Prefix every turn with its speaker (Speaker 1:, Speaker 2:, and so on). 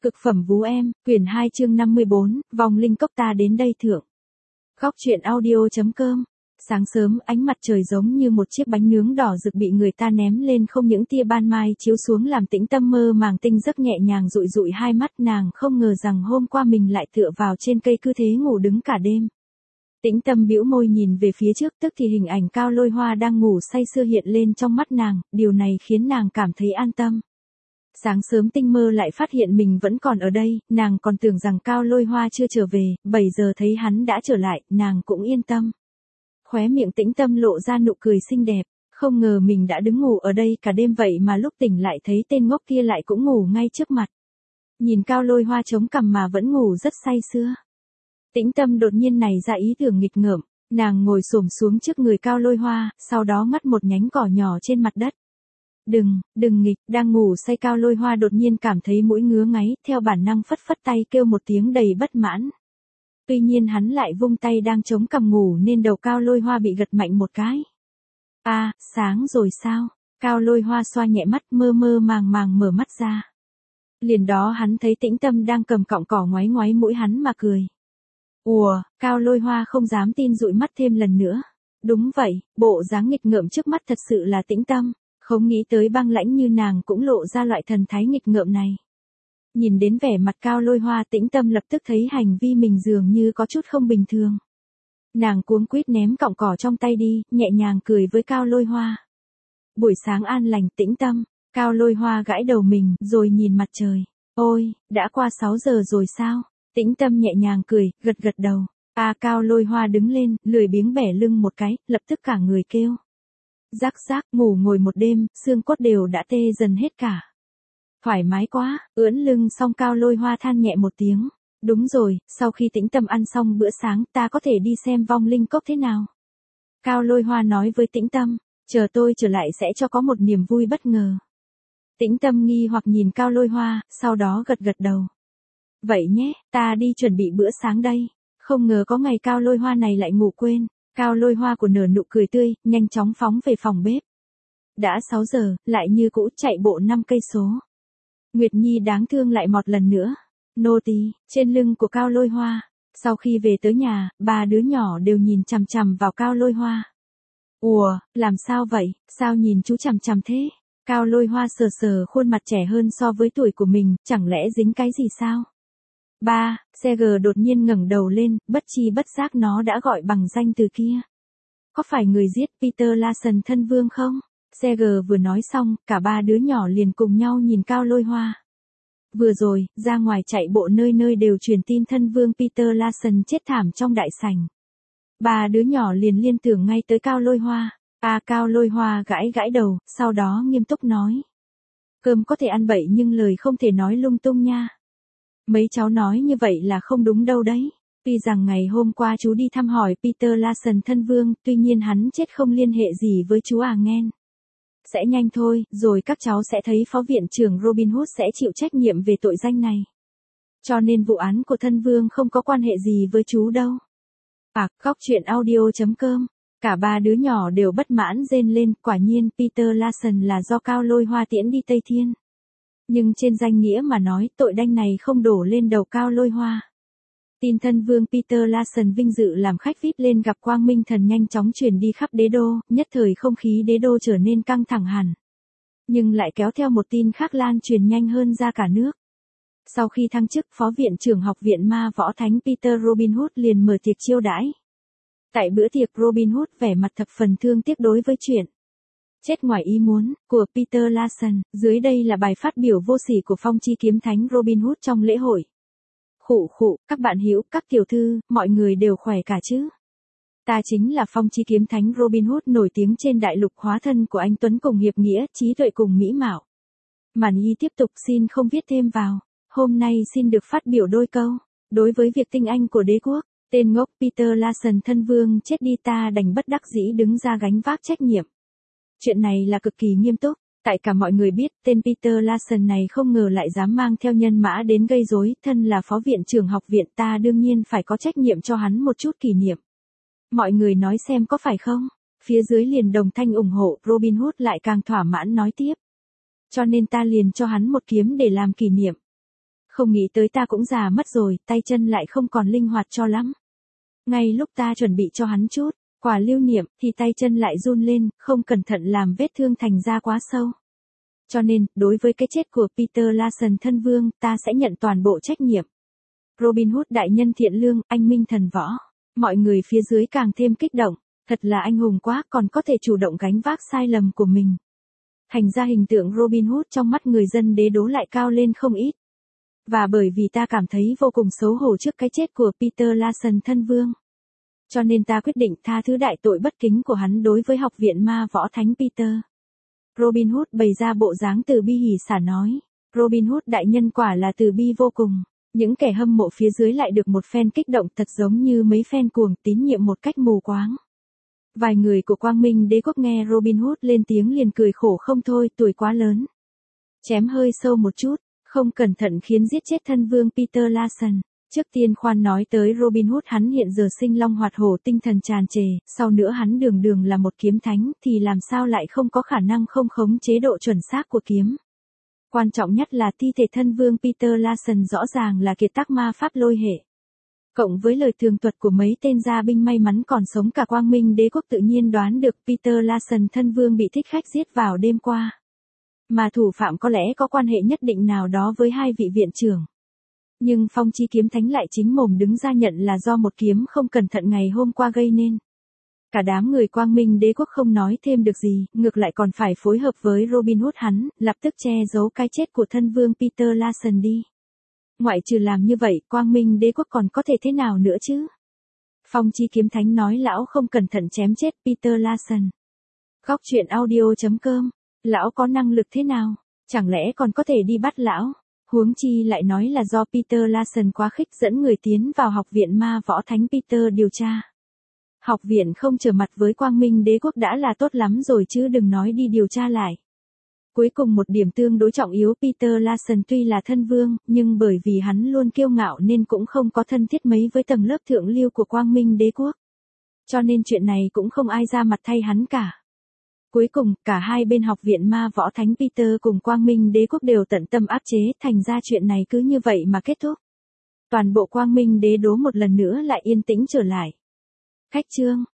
Speaker 1: Cực phẩm vú em, quyển 2 chương 54, vòng linh cốc ta đến đây thượng. Góc truyện audio.com. Sáng sớm ánh mặt trời giống như một chiếc bánh nướng đỏ rực bị người ta ném lên, không những tia ban mai chiếu xuống làm Tĩnh Tâm mơ màng tinh giấc nhẹ nhàng dụi dụi hai mắt. Nàng không ngờ rằng hôm qua mình lại tựa vào trên cây cứ thế ngủ đứng cả đêm. Tĩnh Tâm bĩu môi nhìn về phía trước, tức thì hình ảnh Cao Lôi Hoa đang ngủ say sưa hiện lên trong mắt nàng, điều này khiến nàng cảm thấy an tâm. Sáng sớm tinh mơ lại phát hiện mình vẫn còn ở đây, nàng còn tưởng rằng Cao Lôi Hoa chưa trở về, 7 giờ thấy hắn đã trở lại, nàng cũng yên tâm. Khóe miệng Tĩnh Tâm lộ ra nụ cười xinh đẹp, không ngờ mình đã đứng ngủ ở đây cả đêm vậy mà lúc tỉnh lại thấy tên ngốc kia lại cũng ngủ ngay trước mặt. Nhìn Cao Lôi Hoa chống cằm mà vẫn ngủ rất say sưa. Tĩnh Tâm đột nhiên nảy ra ý tưởng nghịch ngợm, nàng ngồi xổm xuống trước người Cao Lôi Hoa, sau đó ngắt một nhánh cỏ nhỏ trên mặt đất. Đừng nghịch, đang ngủ say Cao Lôi Hoa đột nhiên cảm thấy mũi ngứa ngáy, theo bản năng phất phất tay kêu một tiếng đầy bất mãn. Tuy nhiên hắn lại vung tay đang chống cằm ngủ nên đầu Cao Lôi Hoa bị gật mạnh một cái. Sáng rồi sao? Cao Lôi Hoa xoa nhẹ mắt, mơ mơ màng màng mở mắt ra. Liền đó hắn thấy Tĩnh Tâm đang cầm cọng cỏ ngoáy ngoáy mũi hắn mà cười. Cao Lôi Hoa không dám tin dụi mắt thêm lần nữa. Đúng vậy, bộ dáng nghịch ngợm trước mắt thật sự là Tĩnh Tâm. Không nghĩ tới băng lãnh như nàng cũng lộ ra loại thần thái nghịch ngợm này. Nhìn đến vẻ mặt Cao Lôi Hoa, Tĩnh Tâm lập tức thấy hành vi mình dường như có chút không bình thường. Nàng cuống quýt ném cọng cỏ trong tay đi, nhẹ nhàng cười với Cao Lôi Hoa. Buổi sáng an lành Tĩnh Tâm. Cao Lôi Hoa gãi đầu mình, rồi nhìn mặt trời. Ôi, đã qua 6 giờ rồi sao? Tĩnh Tâm nhẹ nhàng cười, gật gật đầu. Cao Lôi Hoa đứng lên, lười biếng bẻ lưng một cái, lập tức cả người kêu. Rắc rác, ngủ ngồi một đêm, xương cốt đều đã tê dần hết cả. Thoải mái quá, ưỡn lưng xong Cao Lôi Hoa than nhẹ một tiếng. Đúng rồi, sau khi Tĩnh Tâm ăn xong bữa sáng ta có thể đi xem vong linh cốc thế nào. Cao Lôi Hoa nói với Tĩnh Tâm, chờ tôi trở lại sẽ cho có một niềm vui bất ngờ. Tĩnh Tâm nghi hoặc nhìn Cao Lôi Hoa, sau đó gật gật đầu. Vậy nhé, ta đi chuẩn bị bữa sáng đây. Không ngờ có ngày Cao Lôi Hoa này lại ngủ quên. Cao Lôi Hoa của nở nụ cười tươi, nhanh chóng phóng về phòng bếp. Đã 6 giờ, lại như cũ chạy bộ 5 cây số. Nguyệt Nhi đáng thương lại một lần nữa. Nô tỳ, trên lưng của Cao Lôi Hoa. Sau khi về tới nhà, ba đứa nhỏ đều nhìn chằm chằm vào Cao Lôi Hoa. Làm sao vậy, sao nhìn chú chằm chằm thế? Cao Lôi Hoa sờ sờ khuôn mặt trẻ hơn so với tuổi của mình, chẳng lẽ dính cái gì sao? Ba, Seger đột nhiên ngẩng đầu lên, bất chi bất giác nó đã gọi bằng danh từ kia. Có phải người giết Peter Larson thân vương không? Seger vừa nói xong, cả ba đứa nhỏ liền cùng nhau nhìn Cao Lôi Hoa. Vừa rồi, ra ngoài chạy bộ nơi nơi đều truyền tin thân vương Peter Larson chết thảm trong đại sảnh. Ba đứa nhỏ liền liên tưởng ngay tới Cao Lôi Hoa. Cao Lôi Hoa gãi gãi đầu, sau đó nghiêm túc nói. Cơm có thể ăn bậy nhưng lời không thể nói lung tung nha. Mấy cháu nói như vậy là không đúng đâu đấy. Tuy rằng ngày hôm qua chú đi thăm hỏi Peter Larson thân vương, tuy nhiên hắn chết không liên hệ gì với chú Nghen. Sẽ nhanh thôi, rồi các cháu sẽ thấy phó viện trưởng Robin Hood sẽ chịu trách nhiệm về tội danh này. Cho nên vụ án của thân vương không có quan hệ gì với chú đâu. Góc truyện audio.com. Cả ba đứa nhỏ đều bất mãn rên lên, quả nhiên Peter Larson là do Cao Lôi Hoa tiễn đi Tây Thiên. Nhưng trên danh nghĩa mà nói, tội đanh này không đổ lên đầu Cao Lôi Hoa. Tin thân vương Peter Larson vinh dự làm khách VIP lên gặp Quang Minh Thần nhanh chóng truyền đi khắp đế đô, nhất thời không khí đế đô trở nên căng thẳng hẳn. Nhưng lại kéo theo một tin khác lan truyền nhanh hơn ra cả nước. Sau khi thăng chức phó viện trưởng học viện ma võ thánh Peter Robin Hood liền mở tiệc chiêu đãi. Tại bữa tiệc Robin Hood vẻ mặt thập phần thương tiếc đối với chuyện chết ngoài ý muốn của Peter Larson. Dưới đây là bài phát biểu vô sỉ của phong chi kiếm thánh Robin Hood trong lễ hội. Các bạn hữu, các tiểu thư, mọi người đều khỏe cả chứ? Ta chính là phong chi kiếm thánh Robin Hood nổi tiếng trên đại lục, hóa thân của anh Tuấn cùng hiệp nghĩa, trí tuệ cùng mỹ mạo. Màn y tiếp tục xin không viết thêm vào. Hôm nay xin được phát biểu đôi câu. Đối với việc tinh anh của đế quốc, tên ngốc Peter Larson thân vương chết đi, ta đành bất đắc dĩ đứng ra gánh vác trách nhiệm. Chuyện này là cực kỳ nghiêm túc. Tại cả mọi người biết, tên Peter Larson này không ngờ lại dám mang theo nhân mã đến gây rối, thân là phó viện trưởng học viện ta đương nhiên phải có trách nhiệm cho hắn một chút kỷ niệm. Mọi người nói xem có phải không? Phía dưới liền đồng thanh ủng hộ, Robin Hood lại càng thỏa mãn nói tiếp. Cho nên ta liền cho hắn một kiếm để làm kỷ niệm. Không nghĩ tới ta cũng già mất rồi, tay chân lại không còn linh hoạt cho lắm. Ngay lúc ta chuẩn bị cho hắn chút quà lưu niệm thì tay chân lại run lên, không cẩn thận làm vết thương thành ra quá sâu. Cho nên, đối với cái chết của Peter Larson thân vương, ta sẽ nhận toàn bộ trách nhiệm. Robin Hood đại nhân thiện lương, anh minh thần võ. Mọi người phía dưới càng thêm kích động. Thật là anh hùng quá, còn có thể chủ động gánh vác sai lầm của mình. Thành ra hình tượng Robin Hood trong mắt người dân đế đô lại cao lên không ít. Và bởi vì ta cảm thấy vô cùng xấu hổ trước cái chết của Peter Larson thân vương. Cho nên ta quyết định tha thứ đại tội bất kính của hắn đối với học viện ma võ thánh Peter. Robin Hood bày ra bộ dáng từ bi hỉ xả nói. Robin Hood đại nhân quả là từ bi vô cùng. Những kẻ hâm mộ phía dưới lại được một phen kích động thật giống như mấy phen cuồng tín nhiệm một cách mù quáng. Vài người của Quang Minh Đế quốc nghe Robin Hood lên tiếng liền cười khổ không thôi, tuổi quá lớn. Chém hơi sâu một chút, không cẩn thận khiến giết chết thân vương Peter Larson. Trước tiên khoan nói tới Robin Hood, hắn hiện giờ sinh long hoạt hổ, tinh thần tràn trề, sau nữa hắn đường đường là một kiếm thánh thì làm sao lại không có khả năng không khống chế độ chuẩn xác của kiếm. Quan trọng nhất là thi thể thân vương Peter Larson rõ ràng là kiệt tác ma pháp lôi hệ. Cộng với lời tường thuật của mấy tên gia binh may mắn còn sống cả Quang Minh Đế quốc tự nhiên đoán được Peter Larson thân vương bị thích khách giết vào đêm qua. Mà thủ phạm có lẽ có quan hệ nhất định nào đó với hai vị viện trưởng. Nhưng Phong Chi kiếm thánh lại chính mồm đứng ra nhận là do một kiếm không cẩn thận ngày hôm qua gây nên. Cả đám người Quang Minh Đế quốc không nói thêm được gì, ngược lại còn phải phối hợp với Robin Hood hắn, lập tức che giấu cái chết của thân vương Peter Larson đi. Ngoại trừ làm như vậy, Quang Minh Đế quốc còn có thể thế nào nữa chứ? Phong Chi kiếm thánh nói lão không cẩn thận chém chết Peter Larson. Góc truyện audio.com, lão có năng lực thế nào? Chẳng lẽ còn có thể đi bắt lão? Huống chi lại nói là do Peter Larson quá khích dẫn người tiến vào học viện ma võ thánh Peter điều tra. Học viện không trở mặt với Quang Minh Đế quốc đã là tốt lắm rồi chứ đừng nói đi điều tra lại. Cuối cùng một điểm tương đối trọng yếu, Peter Larson tuy là thân vương, nhưng bởi vì hắn luôn kiêu ngạo nên cũng không có thân thiết mấy với tầng lớp thượng lưu của Quang Minh Đế quốc. Cho nên chuyện này cũng không ai ra mặt thay hắn cả. Cuối cùng, cả hai bên học viện ma võ thánh Peter cùng Quang Minh Đế quốc đều tận tâm áp chế, thành ra chuyện này cứ như vậy mà kết thúc. Toàn bộ Quang Minh Đế đô một lần nữa lại yên tĩnh trở lại. Khách chương